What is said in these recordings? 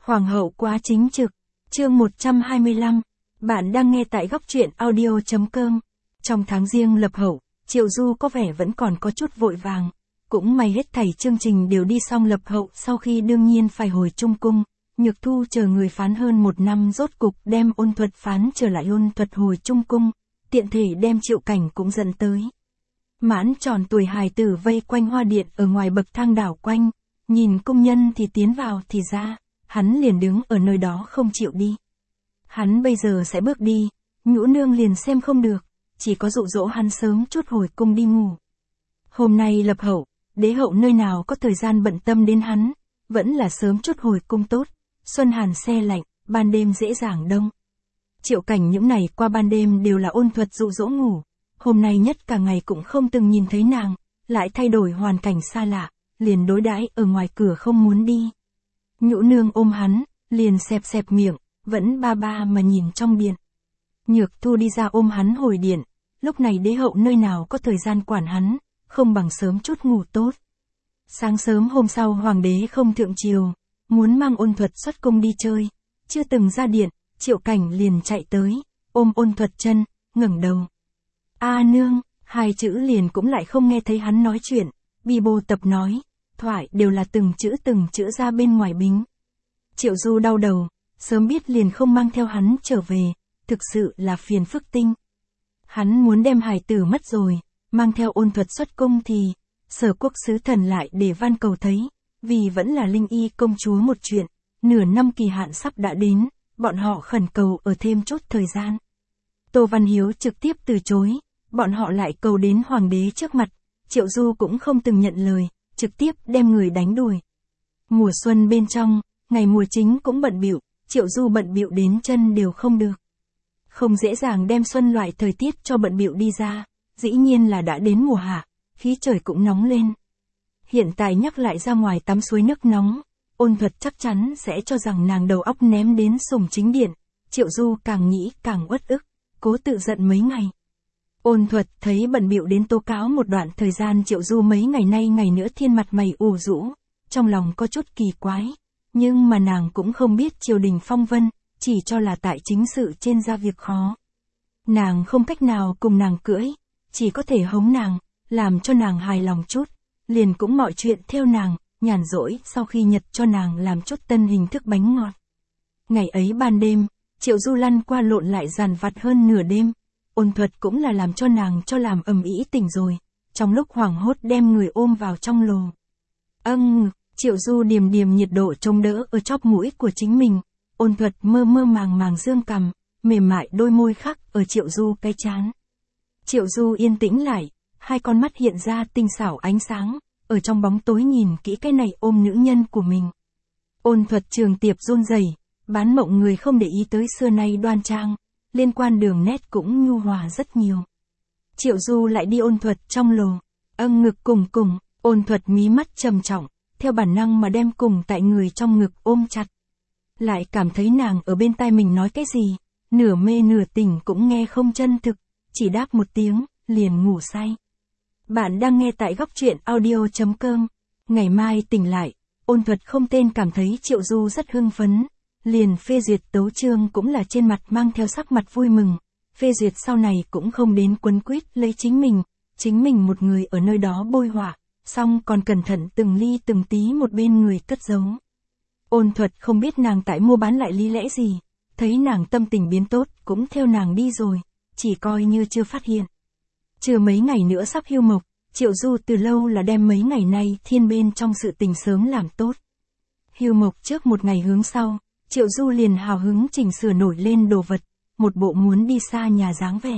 Hoàng hậu quá chính trực. Chương 125. Bạn đang nghe tại góc truyện audio.com. Trong tháng Giêng lập Hậu, Triệu Du có vẻ vẫn còn có chút vội vàng. Cũng may hết thảy chương trình đều đi xong lập Hậu sau khi đương nhiên phải hồi Trung Cung. Nhược Thu chờ người phán hơn 1 năm rốt cục đem Ôn Thuật phán trở lại Ôn Thuật hồi Trung Cung, tiện thể đem Triệu Cảnh cũng dẫn tới. Mãn tròn tuổi hài tử vây quanh hoa điện ở ngoài bậc thang đảo quanh, nhìn công nhân thì tiến vào thì ra, hắn liền đứng ở nơi đó không chịu đi. Hắn bây giờ sẽ bước đi, Nhũ nương liền xem không được, chỉ có dụ dỗ hắn sớm chút hồi cung đi ngủ. Hôm nay lập Hậu, đế hậu nơi nào có thời gian bận tâm đến hắn, vẫn là sớm chút hồi cung tốt, xuân hàn se lạnh, ban đêm dễ dàng đông. Triệu Cảnh những ngày qua ban đêm đều là Ôn Thuật dụ dỗ ngủ, hôm nay nhất cả ngày cũng không từng nhìn thấy nàng, lại thay đổi hoàn cảnh xa lạ, liền đối đãi ở ngoài cửa không muốn đi. Nhũ nương ôm hắn, liền xẹp xẹp miệng, vẫn ba ba mà nhìn trong điện. Nhược Thu đi ra ôm hắn hồi điện, lúc này đế hậu nơi nào có thời gian quản hắn, không bằng sớm chút ngủ tốt. Sáng sớm hôm sau hoàng đế không thượng triều, muốn mang Ôn Thuật xuất cung đi chơi, chưa từng ra điện, Triệu Cảnh liền chạy tới, ôm Ôn Thuật chân, ngẩng đầu. A nương, hai chữ liền cũng lại không nghe thấy hắn nói chuyện, bi bô tập nói, thoại đều là từng chữ ra bên ngoài bính. Triệu Du đau đầu, sớm biết liền không mang theo hắn trở về, thực sự là phiền phức tinh. Hắn muốn đem hài tử mất rồi, mang theo Ôn Thuật xuất cung thì, Sở Quốc sứ thần lại để van cầu thấy, vì vẫn là Linh Y công chúa một chuyện, nửa năm kỳ hạn sắp đã đến, bọn họ khẩn cầu ở thêm chút thời gian. Tô Văn Hiếu trực tiếp từ chối, bọn họ lại cầu đến hoàng đế trước mặt, Triệu Du cũng không từng nhận lời, trực tiếp đem người đánh đuổi. Mùa xuân bên trong, ngày mùa chính cũng bận bịu, Triệu Du bận bịu đến chân đều không được. Không dễ dàng đem xuân loại thời tiết cho bận bịu đi ra, dĩ nhiên là đã đến mùa hạ, khí trời cũng nóng lên. Hiện tại nhắc lại ra ngoài tắm suối nước nóng, Ôn Thuật chắc chắn sẽ cho rằng nàng đầu óc ném đến sùng chính điện, Triệu Du càng nghĩ càng uất ức, cố tự giận mấy ngày. Ôn Thuật thấy bận bịu đến tố cáo một đoạn thời gian Triệu Du mấy ngày nay ngày nữa thiên mặt mày ủ rũ, trong lòng có chút kỳ quái, nhưng mà nàng cũng không biết triều đình phong vân, chỉ cho là tại chính sự trên ra việc khó. Nàng không cách nào cùng nàng cưỡi, chỉ có thể hống nàng, làm cho nàng hài lòng chút, liền cũng mọi chuyện theo nàng, nhàn rỗi sau khi nhật cho nàng làm chút tân hình thức bánh ngọt. Ngày ấy ban đêm, Triệu Du lăn qua lộn lại dàn vặt hơn nửa đêm, Ôn Thuật cũng là làm cho nàng cho làm ầm ĩ tỉnh rồi, trong lúc hoảng hốt đem người ôm vào trong lồ. Triệu Du điềm điềm nhiệt độ chống đỡ ở chóp mũi của chính mình, Ôn Thuật mơ mơ màng màng dương cằm, mềm mại đôi môi khắc ở Triệu Du cái trán. Triệu Du yên tĩnh lại, hai con mắt hiện ra tinh xảo ánh sáng, ở trong bóng tối nhìn kỹ cái này ôm nữ nhân của mình. Ôn Thuật trường tiệp run rẩy, bán mộng người không để ý tới xưa nay đoan trang, liên quan đường nét cũng nhu hòa rất nhiều. Triệu Du lại đi Ôn Thuật trong lồ, ngực cùng, Ôn Thuật mí mắt trầm trọng, theo bản năng mà đem cùng tại người trong ngực ôm chặt. Lại cảm thấy nàng ở bên tai mình nói cái gì, nửa mê nửa tỉnh cũng nghe không chân thực, chỉ đáp một tiếng, liền ngủ say. Bạn đang nghe tại góc truyện audio.com. Ngày mai tỉnh lại, Ôn Thuật không tên cảm thấy Triệu Du rất hưng phấn, liền phê duyệt tấu chương cũng là trên mặt mang theo sắc mặt vui mừng, phê duyệt sau này cũng không đến quấn quýt lấy chính mình một người ở nơi đó bôi họa, xong còn cẩn thận từng ly từng tí một bên người cất giấu. Ôn Thuật không biết nàng tại mua bán lại lý lẽ gì, thấy nàng tâm tình biến tốt cũng theo nàng đi rồi, chỉ coi như chưa phát hiện. Chưa mấy ngày nữa sắp hưu mộc, Triệu Du từ lâu là đem mấy ngày nay thiên bên trong sự tình sớm làm tốt. Hưu mộc trước một ngày hướng sau, Triệu Du liền hào hứng chỉnh sửa nổi lên đồ vật, một bộ muốn đi xa nhà dáng vẻ.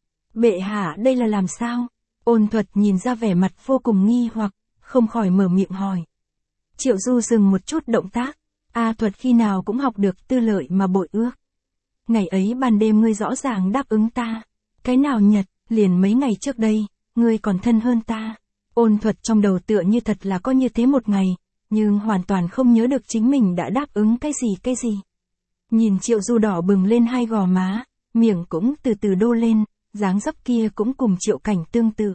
Bệ hạ đây là làm sao? Ôn Thuật nhìn ra vẻ mặt vô cùng nghi hoặc, không khỏi mở miệng hỏi. Triệu Du dừng một chút động tác, Thuật khi nào cũng học được tư lợi mà bội ước. Ngày ấy ban đêm ngươi rõ ràng đáp ứng ta, cái nào nhật, liền mấy ngày trước đây, ngươi còn thân hơn ta. Ôn Thuật trong đầu tựa như thật là có như thế một ngày, nhưng hoàn toàn không nhớ được chính mình đã đáp ứng cái gì. Nhìn Triệu Du đỏ bừng lên hai gò má, miệng cũng từ từ đô lên, dáng dấp kia cũng cùng Triệu Cảnh tương tự.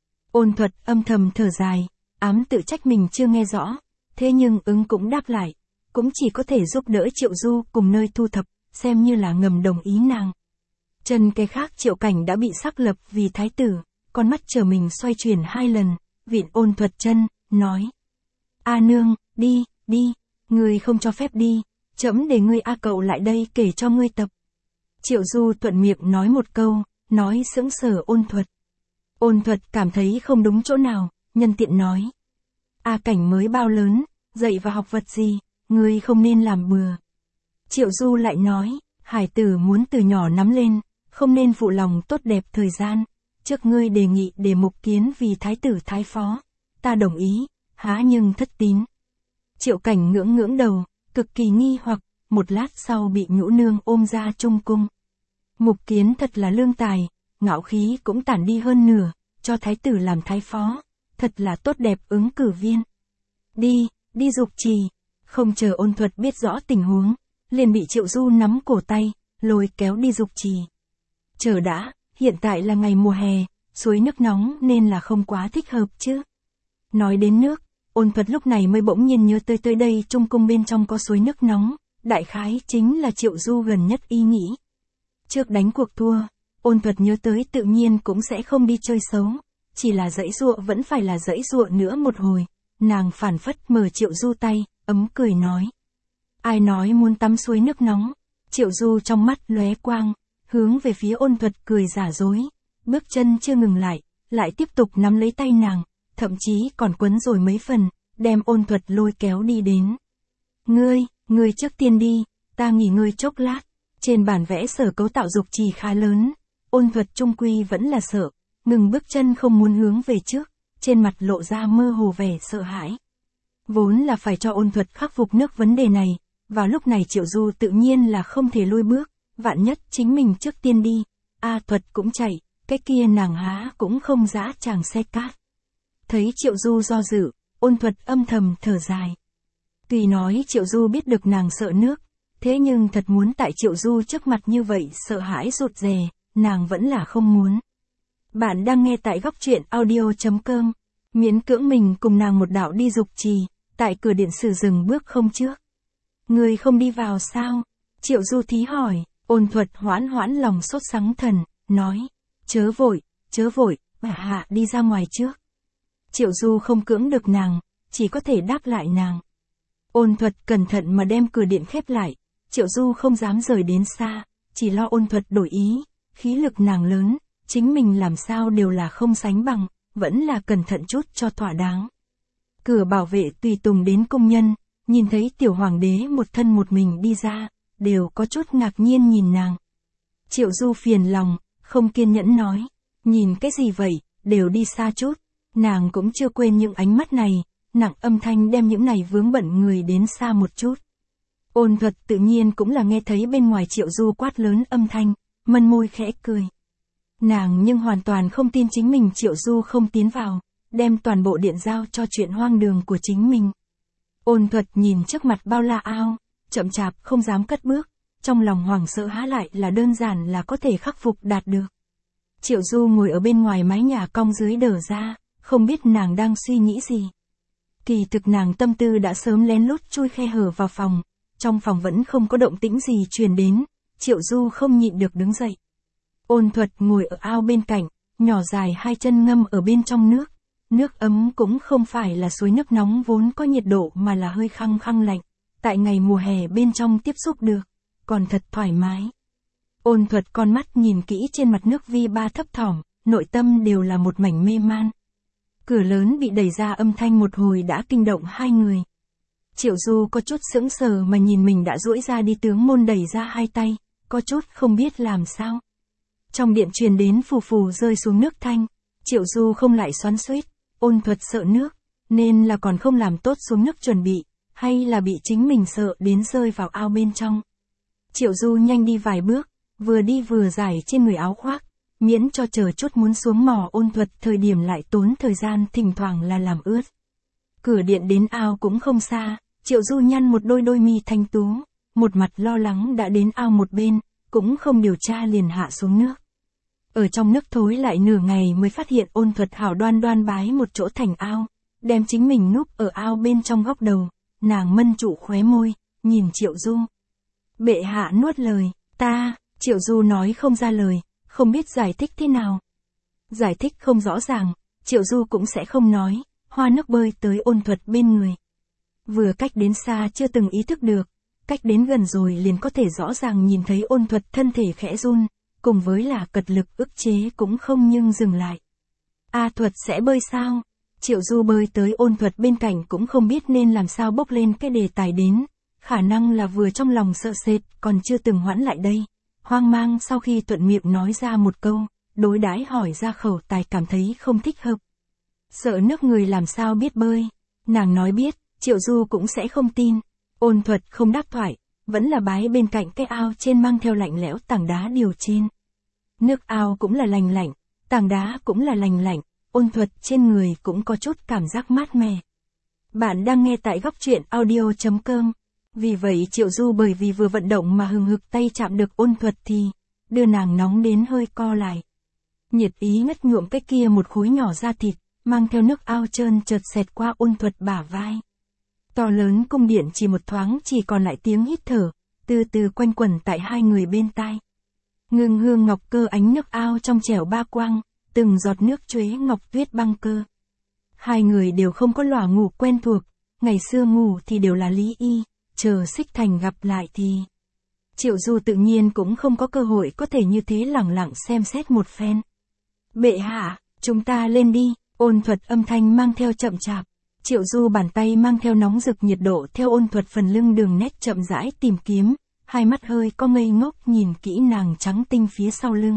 Ôn Thuật âm thầm thở dài, ám tự trách mình chưa nghe rõ, thế nhưng cũng đáp lại, cũng chỉ có thể giúp đỡ Triệu Du cùng nơi thu thập, xem như là ngầm đồng ý nàng. Chân cái khác Triệu Cảnh đã bị xác lập vì thái tử, con mắt chờ mình xoay chuyển 2 lần, vịn Ôn Thuật chân, nói. A nương, đi, ngươi không cho phép đi, trẫm để ngươi A cậu lại đây kể cho ngươi tập. Triệu Du thuận miệng nói một câu, nói sững sờ Ôn Thuật. Ôn Thuật cảm thấy không đúng chỗ nào, nhân tiện nói. A Cảnh mới bao lớn, dạy và học vật gì, ngươi không nên làm bừa. Triệu Du lại nói, hải tử muốn từ nhỏ nắm lên, không nên phụ lòng tốt đẹp thời gian. Trước ngươi đề nghị để Mục Kiến vì thái tử thái phó, ta đồng ý, há nhưng thất tín. Triệu Cảnh ngưỡng đầu, cực kỳ nghi hoặc, một lát sau bị Nhũ nương ôm ra trung cung. Mục Kiến thật là lương tài, ngạo khí cũng tản đi hơn nửa, cho thái tử làm thái phó, thật là tốt đẹp ứng cử viên. Đi dục trì, không chờ Ôn Thuật biết rõ tình huống, liền bị Triệu Du nắm cổ tay, lôi kéo đi dục trì. Chờ đã, hiện tại là ngày mùa hè, suối nước nóng nên là không quá thích hợp chứ. Nói đến nước, Ôn Thuật lúc này mới bỗng nhiên nhớ tới đây trung cung bên trong có suối nước nóng, đại khái chính là Triệu Du gần nhất ý nghĩ. Trước đánh cuộc thua, Ôn Thuật nhớ tới tự nhiên cũng sẽ không đi chơi xấu, chỉ là giãy giụa vẫn phải là giãy giụa nữa một hồi, nàng phản phất mở Triệu Du tay, ấm cười nói. Ai nói muốn tắm suối nước nóng? Triệu Du trong mắt lóe quang, hướng về phía Ôn Thuật cười giả dối, bước chân chưa ngừng lại tiếp tục nắm lấy tay nàng, thậm chí còn quấn rồi mấy phần, đem Ôn Thuật lôi kéo đi đến. Ngươi trước tiên đi, ta nghỉ ngơi chốc lát. Trên bản vẽ sở cấu tạo dục trì khá lớn, Ôn Thuật trung quy vẫn là sợ, ngừng bước chân không muốn hướng về trước, trên mặt lộ ra mơ hồ vẻ sợ hãi. Vốn là phải cho Ôn Thuật khắc phục nước vấn đề này, vào lúc này Triệu Du tự nhiên là không thể lùi bước, vạn nhất chính mình trước tiên đi, A Thuật cũng chạy, cái kia nàng há cũng không dã chàng xe cát. Thấy Triệu Du do dự, Ôn Thuật âm thầm thở dài. Tuy nói Triệu Du biết được nàng sợ nước, thế nhưng thật muốn tại Triệu Du trước mặt như vậy sợ hãi rụt rè, nàng vẫn là không muốn. Bạn đang nghe tại góc truyện audio.com, miễn cưỡng mình cùng nàng một đạo đi dục trì, tại cửa điện sử dừng bước không trước. Người không đi vào sao? Triệu Du thí hỏi. Ôn Thuật hoãn lòng sốt sắng thần, nói. Chớ vội, bà hạ đi ra ngoài trước. Triệu Du không cưỡng được nàng, chỉ có thể đáp lại nàng. Ôn Thuật cẩn thận mà đem cửa điện khép lại, Triệu Du không dám rời đến xa, chỉ lo Ôn Thuật đổi ý, khí lực nàng lớn, chính mình làm sao đều là không sánh bằng, vẫn là cẩn thận chút cho thỏa đáng. Cửa bảo vệ tùy tùng đến công nhân, nhìn thấy tiểu hoàng đế một thân một mình đi ra, đều có chút ngạc nhiên nhìn nàng. Triệu Du phiền lòng, không kiên nhẫn nói, nhìn cái gì vậy, đều đi xa chút, nàng cũng chưa quên những ánh mắt này, nặng âm thanh đem những này vướng bận người đến xa một chút. Ôn Thuật tự nhiên cũng là nghe thấy bên ngoài Triệu Du quát lớn âm thanh, mân môi khẽ cười. Nàng nhưng hoàn toàn không tin chính mình Triệu Du không tiến vào, đem toàn bộ điện giao cho chuyện hoang đường của chính mình. Ôn Thuật nhìn trước mặt bao la ao, chậm chạp không dám cất bước, trong lòng hoảng sợ há lại là đơn giản là có thể khắc phục đạt được. Triệu Du ngồi ở bên ngoài mái nhà cong dưới đờ ra, không biết nàng đang suy nghĩ gì. Kỳ thực nàng tâm tư đã sớm lén lút chui khe hở vào phòng, trong phòng vẫn không có động tĩnh gì truyền đến, Triệu Du không nhịn được đứng dậy. Ôn Thuật ngồi ở ao bên cạnh, nhỏ dài hai chân ngâm ở bên trong nước. Nước ấm cũng không phải là suối nước nóng vốn có nhiệt độ mà là hơi khăng lạnh, tại ngày mùa hè bên trong tiếp xúc được, còn thật thoải mái. Ôn Thuật con mắt nhìn kỹ trên mặt nước vi ba thấp thỏm, nội tâm đều là một mảnh mê man. Cửa lớn bị đẩy ra âm thanh một hồi đã kinh động hai người. Triệu Du có chút sững sờ mà nhìn mình đã duỗi ra đi tướng môn đẩy ra hai tay, có chút không biết làm sao. Trong điện truyền đến phù phù rơi xuống nước thanh, Triệu Du không lại xoắn xuýt, Ôn Thuật sợ nước, nên là còn không làm tốt xuống nước chuẩn bị, hay là bị chính mình sợ đến rơi vào ao bên trong. Triệu Du nhanh đi vài bước, vừa đi vừa giải trên người áo khoác, miễn cho chờ chút muốn xuống mò Ôn Thuật thời điểm lại tốn thời gian thỉnh thoảng là làm ướt. Cửa điện đến ao cũng không xa, Triệu Du nhăn một đôi mi thanh tú, một mặt lo lắng đã đến ao một bên, cũng không điều tra liền hạ xuống nước. Ở trong nước thối lại nửa ngày mới phát hiện Ôn Thuật hảo đoan bái một chỗ thành ao, đem chính mình núp ở ao bên trong góc đầu, nàng mân trụ khóe môi, nhìn Triệu Du. Bệ hạ nuốt lời, Triệu Du nói không ra lời, không biết giải thích thế nào. Giải thích không rõ ràng, Triệu Du cũng sẽ không nói, hoa nước bơi tới Ôn Thuật bên người. Vừa cách đến xa chưa từng ý thức được, cách đến gần rồi liền có thể rõ ràng nhìn thấy Ôn Thuật thân thể khẽ run, cùng với là cật lực ức chế cũng không nhưng dừng lại. A Thuật sẽ bơi sao? Triệu Du bơi tới Ôn Thuật bên cạnh cũng không biết nên làm sao bốc lên cái đề tài đến, khả năng là vừa trong lòng sợ sệt còn chưa từng hoãn lại đây. Hoang mang sau khi thuận miệng nói ra một câu, đối đãi hỏi ra khẩu tài cảm thấy không thích hợp. Sợ nước người làm sao biết bơi, nàng nói biết, Triệu Du cũng sẽ không tin. Ôn Thuật không đáp thoại, vẫn là bái bên cạnh cái ao trên mang theo lạnh lẽo tảng đá điều trên. Nước ao cũng là lành lạnh, tảng đá cũng là lành lạnh, Ôn Thuật trên người cũng có chút cảm giác mát mẻ. Bạn đang nghe tại góc truyện audio.com. Vì vậy Triệu Du bởi vì vừa vận động mà hừng hực tay chạm được Ôn Thuật thì, đưa nàng nóng đến hơi co lại. Nhiệt ý ngất nhuộm cái kia một khối nhỏ da thịt, mang theo nước ao trơn chợt xẹt qua Ôn Thuật bả vai. To lớn cung điện chỉ một thoáng chỉ còn lại tiếng hít thở, từ từ quanh quẩn tại hai người bên tai. Ngưng hương ngọc cơ ánh nước ao trong trẻo ba quang, từng giọt nước chuế ngọc tuyết băng cơ. Hai người đều không có lỏa ngủ quen thuộc, ngày xưa ngủ thì đều là lý y, chờ Xích Thành gặp lại thì... Triệu Du tự nhiên cũng không có cơ hội có thể như thế lẳng lặng xem xét một phen. Bệ hạ, chúng ta lên đi, Ôn Thuật âm thanh mang theo chậm chạp. Triệu Du bàn tay mang theo nóng rực nhiệt độ theo Ôn Thuật phần lưng đường nét chậm rãi tìm kiếm, hai mắt hơi có ngây ngốc nhìn kỹ nàng trắng tinh phía sau lưng.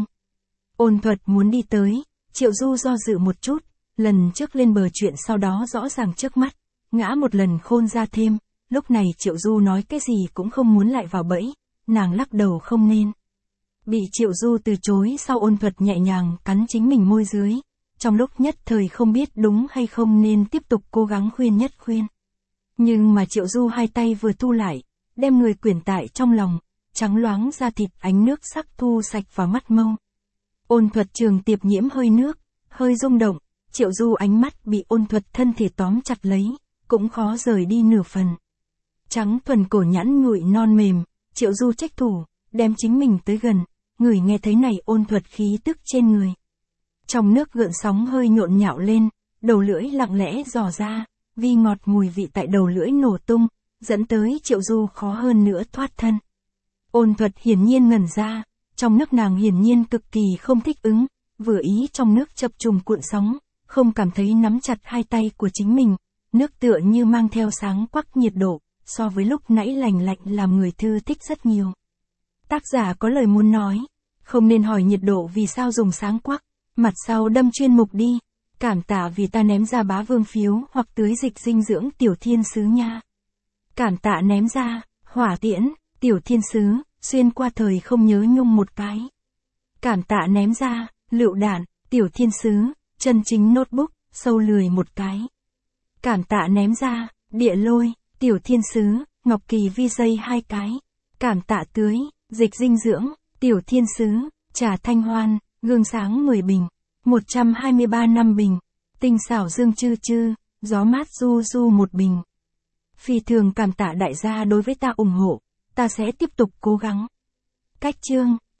Ôn Thuật muốn đi tới, Triệu Du do dự một chút, lần trước lên bờ chuyện sau đó rõ ràng trước mắt, ngã một lần khôn ra thêm, lúc này Triệu Du nói cái gì cũng không muốn lại vào bẫy, nàng lắc đầu không nên. Bị Triệu Du từ chối sau Ôn Thuật nhẹ nhàng cắn chính mình môi dưới, trong lúc nhất thời không biết đúng hay không nên tiếp tục cố gắng khuyên nhất khuyên. Nhưng mà Triệu Du hai tay vừa thu lại, đem người quyển tại trong lòng, trắng loáng da thịt ánh nước sắc thu sạch vào mắt mâu. Ôn Thuật trường tiệp nhiễm hơi nước, hơi rung động, Triệu Du ánh mắt bị Ôn Thuật thân thể tóm chặt lấy, cũng khó rời đi nửa phần. Trắng thuần cổ nhẵn nhụi non mềm, Triệu Du trách thủ, đem chính mình tới gần, người nghe thấy này Ôn Thuật khí tức trên người. Trong nước gợn sóng hơi nhộn nhạo lên, đầu lưỡi lặng lẽ dò ra, vi ngọt mùi vị tại đầu lưỡi nổ tung, dẫn tới Triệu Du khó hơn nữa thoát thân. Ôn Thuật hiển nhiên ngẩn ra, trong nước nàng hiển nhiên cực kỳ không thích ứng, vừa ý trong nước chập trùng cuộn sóng, không cảm thấy nắm chặt hai tay của chính mình, nước tựa như mang theo sáng quắc nhiệt độ, so với lúc nãy lành lạnh làm người thư thích rất nhiều. Tác giả có lời muốn nói, không nên hỏi nhiệt độ vì sao dùng sáng quắc, mặt sau đâm chuyên mục đi, cảm tạ vì ta ném ra bá vương phiếu hoặc tưới dịch dinh dưỡng tiểu thiên sứ nha. Cảm tạ ném ra, hỏa tiễn, tiểu thiên sứ, xuyên qua thời không nhớ nhung một cái. Cảm tạ ném ra, lựu đạn, tiểu thiên sứ, chân chính notebook, sâu lười một cái. Cảm tạ ném ra, địa lôi, tiểu thiên sứ, ngọc kỳ vi dây hai cái. Cảm tạ tưới, dịch dinh dưỡng, tiểu thiên sứ, trà thanh hoan, gương sáng 10 bình, 123 năm bình, tinh xảo dương chư chư, gió mát du du một bình. Phi thường cảm tạ đại gia đối với ta ủng hộ, ta sẽ tiếp tục cố gắng. Cách chương